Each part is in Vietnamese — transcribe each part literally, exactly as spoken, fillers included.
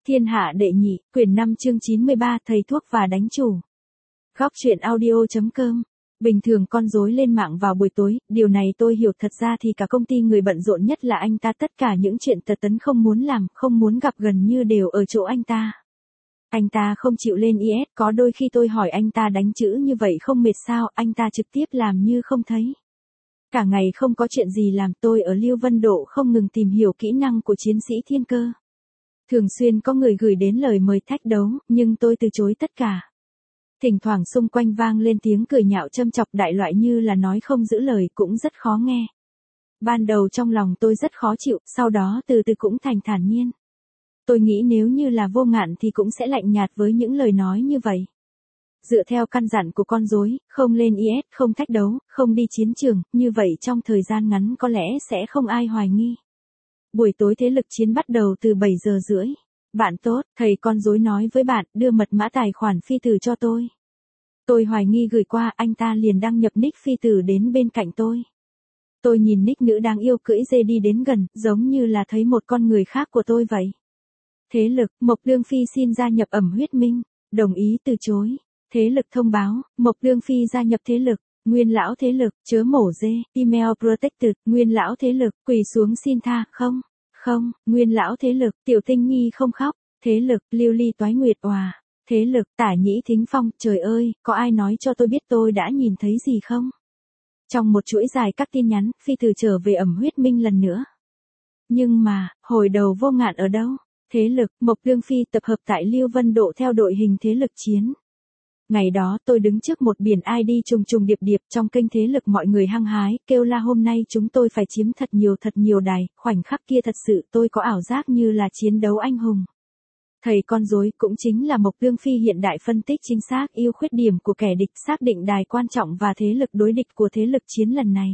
Thiên hạ đệ nhị, quyển năm chương chín mươi ba, thầy thuốc và đánh chủ. Góc truyện audio.com. Bình thường con rối lên mạng vào buổi tối, điều này tôi hiểu, thật ra thì cả công ty người bận rộn nhất là anh ta, tất cả những chuyện tật tấn không muốn làm, không muốn gặp gần như đều ở chỗ anh ta. Anh ta không chịu lên i ét, có đôi khi tôi hỏi anh ta đánh chữ như vậy không mệt sao, anh ta trực tiếp làm như không thấy. Cả ngày không có chuyện gì làm, tôi ở Lưu Vân Độ không ngừng tìm hiểu kỹ năng của chiến sĩ thiên cơ. Thường xuyên có người gửi đến lời mời thách đấu, nhưng tôi từ chối tất cả. Thỉnh thoảng xung quanh vang lên tiếng cười nhạo châm chọc đại loại như là nói không giữ lời, cũng rất khó nghe. Ban đầu trong lòng tôi rất khó chịu, sau đó từ từ cũng thành thản nhiên. Tôi nghĩ nếu như là Vô Ngạn thì cũng sẽ lạnh nhạt với những lời nói như vậy. Dựa theo căn dặn của con rối, không lên i ét, không thách đấu, không đi chiến trường, như vậy trong thời gian ngắn có lẽ sẽ không ai hoài nghi. Buổi tối thế lực chiến bắt đầu từ bảy giờ rưỡi. Bạn tốt, thầy con rối nói với bạn, đưa mật mã tài khoản phi tử cho tôi. Tôi hoài nghi gửi qua, anh ta liền đăng nhập nick phi tử đến bên cạnh tôi. Tôi nhìn nick nữ đáng yêu cưỡi dê đi đến gần, giống như là thấy một con người khác của tôi vậy. Thế lực, Mộc Lương Phi xin gia nhập ẩm huyết minh. Đồng ý từ chối. Thế lực thông báo, Mộc Lương Phi gia nhập thế lực. Nguyên lão thế lực, chớ mổ dê, email protected, nguyên lão thế lực, quỳ xuống xin tha, không, không, nguyên lão thế lực, tiểu tinh nhi không khóc, thế lực, lưu ly toái nguyệt òa, thế lực, tả nhĩ thính phong, trời ơi, có ai nói cho tôi biết tôi đã nhìn thấy gì không? Trong một chuỗi dài các tin nhắn, phi tử trở về ẩm huyết minh lần nữa. Nhưng mà, hồi đầu Vô Ngạn ở đâu? Thế lực, Mộc Lương Phi tập hợp tại Lưu Vân Độ theo đội hình thế lực chiến. Ngày đó tôi đứng trước một biển i đê trùng trùng điệp điệp, trong kênh thế lực mọi người hăng hái, kêu la hôm nay chúng tôi phải chiếm thật nhiều thật nhiều đài, khoảnh khắc kia thật sự tôi có ảo giác như là chiến đấu anh hùng. Thầy con rối cũng chính là Mộc Lương Phi hiện đại phân tích chính xác ưu khuyết điểm của kẻ địch, xác định đài quan trọng và thế lực đối địch của thế lực chiến lần này.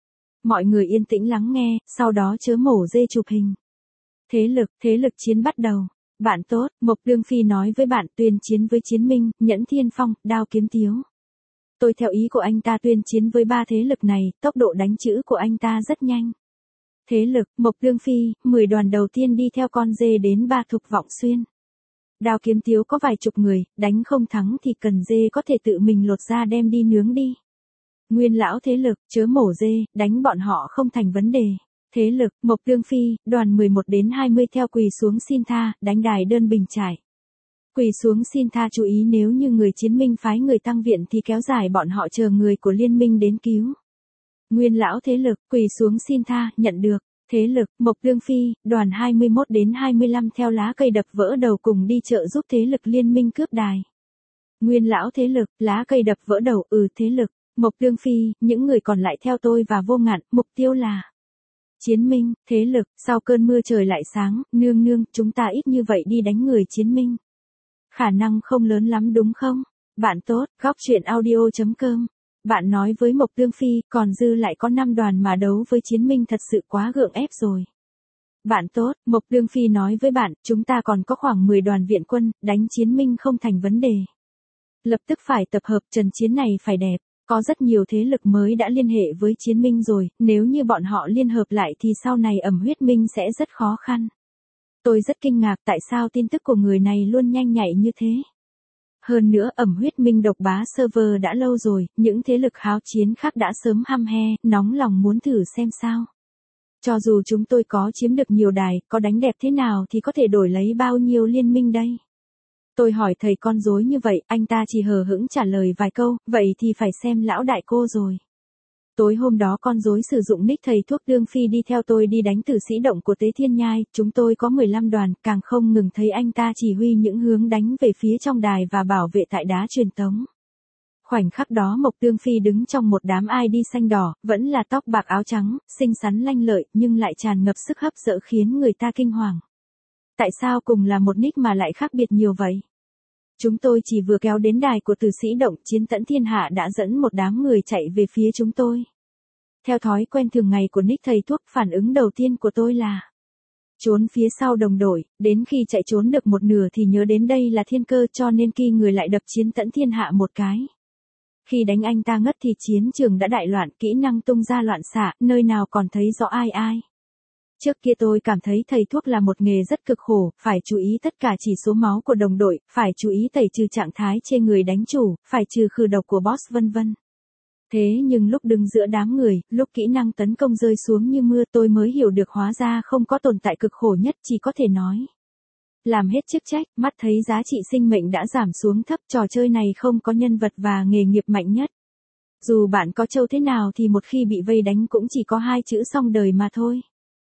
Mọi người yên tĩnh lắng nghe, sau đó chớ mổ dê chụp hình. Thế lực, thế lực chiến bắt đầu. Bạn tốt, Mộc Lương Phi nói với bạn, tuyên chiến với Chiến Minh, Nhẫn Thiên Phong, Đao Kiếm Tiếu. Tôi theo ý của anh ta tuyên chiến với ba thế lực này, tốc độ đánh chữ của anh ta rất nhanh. Thế lực, Mộc Lương Phi, mười đoàn đầu tiên đi theo con dê đến ba Thục Vọng Xuyên. Đao Kiếm Tiếu có vài chục người, đánh không thắng thì cần dê có thể tự mình lột ra đem đi nướng đi. Nguyên lão thế lực, chớ mổ dê, đánh bọn họ không thành vấn đề. Thế lực, Mộc Lương Phi, đoàn mười một đến hai mươi theo quỳ xuống xin tha, đánh đài đơn bình trải. Quỳ xuống xin tha chú ý nếu như người Chiến Minh phái người tăng viện thì kéo dài bọn họ chờ người của liên minh đến cứu. Nguyên lão thế lực, quỳ xuống xin tha, nhận được. Thế lực, Mộc Lương Phi, đoàn hai mươi mốt đến hai mươi lăm theo lá cây đập vỡ đầu cùng đi trợ giúp thế lực liên minh cướp đài. Nguyên lão thế lực, lá cây đập vỡ đầu, ừ thế lực, Mộc Lương Phi, những người còn lại theo tôi và Vô Ngạn, mục tiêu là Chiến Minh, thế lực, sau cơn mưa trời lại sáng, nương nương, chúng ta ít như vậy đi đánh người Chiến Minh. Khả năng không lớn lắm đúng không? Bạn tốt, góc truyện audio.com. Bạn nói với Mộc Lương Phi, còn dư lại có năm đoàn mà đấu với Chiến Minh thật sự quá gượng ép rồi. Bạn tốt, Mộc Lương Phi nói với bạn, chúng ta còn có khoảng mười đoàn viện quân, đánh Chiến Minh không thành vấn đề. Lập tức phải tập hợp, trận chiến này phải đẹp. Có rất nhiều thế lực mới đã liên hệ với Chiến Minh rồi, nếu như bọn họ liên hợp lại thì sau này ẩm huyết minh sẽ rất khó khăn. Tôi rất kinh ngạc tại sao tin tức của người này luôn nhanh nhạy như thế. Hơn nữa ẩm huyết minh độc bá server đã lâu rồi, những thế lực háo chiến khác đã sớm hăm he, nóng lòng muốn thử xem sao. Cho dù chúng tôi có chiếm được nhiều đài, có đánh đẹp thế nào thì có thể đổi lấy bao nhiêu liên minh đây? Tôi hỏi thầy con rối như vậy, anh ta chỉ hờ hững trả lời vài câu, vậy thì phải xem lão đại cô rồi. Tối hôm đó con rối sử dụng nick thầy thuốc Lương Phi đi theo tôi đi đánh tử sĩ động của Tế Thiên Nhai, chúng tôi có mười lăm đoàn, càng không ngừng thấy anh ta chỉ huy những hướng đánh về phía trong đài và bảo vệ tại đá truyền tống. Khoảnh khắc đó Mộc Lương Phi đứng trong một đám i đê xanh đỏ, vẫn là tóc bạc áo trắng, xinh xắn lanh lợi, nhưng lại tràn ngập sức hấp dẫn khiến người ta kinh hoàng. Tại sao cùng là một nick mà lại khác biệt nhiều vậy? Chúng tôi chỉ vừa kéo đến đài của tử sĩ động, Chiến Tẫn Thiên Hạ đã dẫn một đám người chạy về phía chúng tôi. Theo thói quen thường ngày của nick thầy thuốc, phản ứng đầu tiên của tôi là trốn phía sau đồng đội, đến khi chạy trốn được một nửa thì nhớ đến đây là thiên cơ cho nên khi người lại đập Chiến Tẫn Thiên Hạ một cái. Khi đánh anh ta ngất thì chiến trường đã đại loạn, kỹ năng tung ra loạn xạ, nơi nào còn thấy rõ ai ai. Trước kia tôi cảm thấy thầy thuốc là một nghề rất cực khổ, phải chú ý tất cả chỉ số máu của đồng đội, phải chú ý tẩy trừ trạng thái chê người đánh chủ, phải trừ khử độc của boss vân vân. Thế nhưng lúc đứng giữa đám người, lúc kỹ năng tấn công rơi xuống như mưa tôi mới hiểu được hóa ra không có tồn tại cực khổ nhất, chỉ có thể nói. Làm hết chức trách, mắt thấy giá trị sinh mệnh đã giảm xuống thấp, trò chơi này không có nhân vật và nghề nghiệp mạnh nhất. Dù bạn có trâu thế nào thì một khi bị vây đánh cũng chỉ có hai chữ xong đời mà thôi.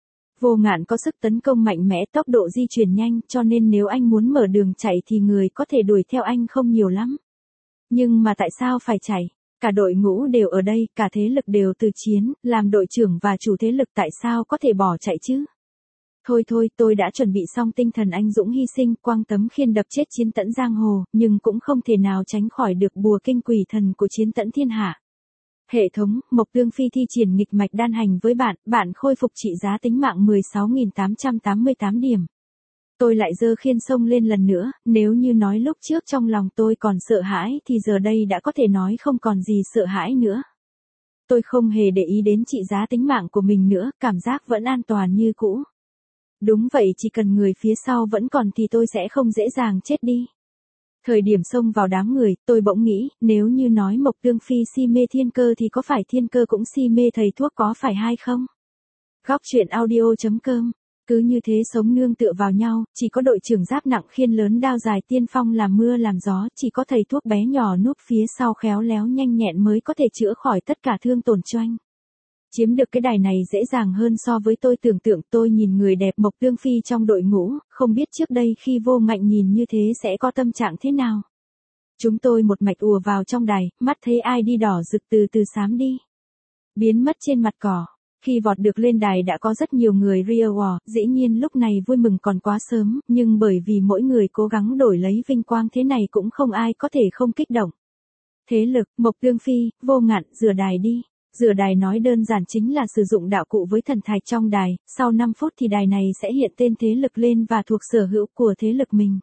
Vô Ngạn có sức tấn công mạnh mẽ, tốc độ di chuyển nhanh, cho nên nếu anh muốn mở đường chạy thì người có thể đuổi theo anh không nhiều lắm. Nhưng mà tại sao phải chạy? Cả đội ngũ đều ở đây, cả thế lực đều từ chiến, làm đội trưởng và chủ thế lực tại sao có thể bỏ chạy chứ? Thôi thôi, tôi đã chuẩn bị xong tinh thần anh dũng hy sinh, quang tấm khiên đập chết Chiến Tẫn giang hồ, nhưng cũng không thể nào tránh khỏi được bùa kinh quỷ thần của Chiến Tẫn thiên hạ. Hệ thống, Mộc Tương Phi thi triển nghịch mạch đan hành với bạn, bạn khôi phục trị giá tính mạng mười sáu nghìn tám trăm tám mươi tám điểm. Tôi lại giơ khiên sông lên lần nữa, nếu như nói lúc trước trong lòng tôi còn sợ hãi thì giờ đây đã có thể nói không còn gì sợ hãi nữa. Tôi không hề để ý đến trị giá tính mạng của mình nữa, cảm giác vẫn an toàn như cũ. Đúng vậy, chỉ cần người phía sau vẫn còn thì tôi sẽ không dễ dàng chết đi. Thời điểm xông vào đám người, tôi bỗng nghĩ, nếu như nói Mộc Tương Phi si mê thiên cơ thì có phải thiên cơ cũng si mê thầy thuốc có phải hay không? Góc truyện audio chấm com. Cứ như thế sống nương tựa vào nhau, chỉ có đội trưởng giáp nặng khiên lớn đao dài tiên phong làm mưa làm gió, chỉ có thầy thuốc bé nhỏ núp phía sau khéo léo nhanh nhẹn mới có thể chữa khỏi tất cả thương tổn choanh. Chiếm được cái đài này dễ dàng hơn so với tôi tưởng tượng. Tôi nhìn người đẹp Mộc Tương Phi trong đội ngũ, không biết trước đây khi Vô Ngạnh nhìn như thế sẽ có tâm trạng thế nào. Chúng tôi một mạch ùa vào trong đài, mắt thấy ai đi đỏ rực từ từ xám đi, biến mất trên mặt cỏ. Khi vọt được lên đài đã có rất nhiều người ria wow, dĩ nhiên lúc này vui mừng còn quá sớm, nhưng bởi vì mỗi người cố gắng đổi lấy vinh quang thế này cũng không ai có thể không kích động. Thế lực, Mộc Tương Phi, Vô Ngạn, rửa đài đi. Rửa đài nói đơn giản chính là sử dụng đạo cụ với thần thạch trong đài, sau năm phút thì đài này sẽ hiện tên thế lực lên và thuộc sở hữu của thế lực mình.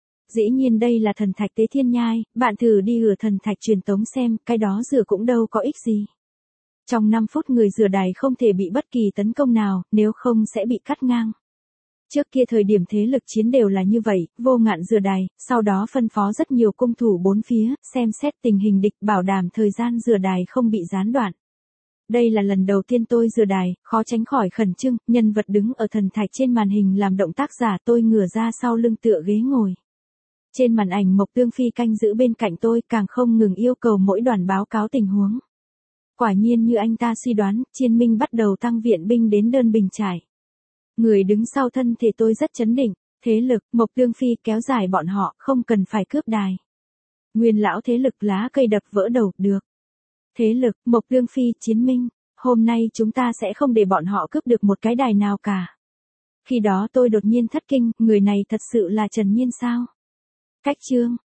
Dĩ nhiên đây là thần thạch Tế Thiên Nhai, bạn thử đi rửa thần thạch truyền tống xem, cái đó rửa cũng đâu có ích gì. Trong năm phút người rửa đài không thể bị bất kỳ tấn công nào, nếu không sẽ bị cắt ngang. Trước kia thời điểm thế lực chiến đều là như vậy, Vô Ngạn rửa đài, sau đó phân phó rất nhiều cung thủ bốn phía, xem xét tình hình địch, bảo đảm thời gian rửa đài không bị gián đoạn. Đây là lần đầu tiên tôi rửa đài, khó tránh khỏi khẩn trương, nhân vật đứng ở thần thạch trên màn hình làm động tác giả, tôi ngửa ra sau lưng tựa ghế ngồi. Trên màn ảnh Mộc Tương Phi canh giữ bên cạnh tôi, càng không ngừng yêu cầu mỗi đoàn báo cáo tình huống. Quả nhiên như anh ta suy đoán, Chiên Minh bắt đầu tăng viện binh đến đơn bình trải. Người đứng sau thân thể tôi rất chấn định, thế lực, Mộc Tương Phi kéo dài bọn họ, không cần phải cướp đài. Nguyên lão thế lực lá cây đập vỡ đầu, được. Thế lực, Mộc Tương Phi, Chiến Minh, hôm nay chúng ta sẽ không để bọn họ cướp được một cái đài nào cả. Khi đó tôi đột nhiên thất kinh, người này thật sự là Trần Nhiên sao? Cách chương.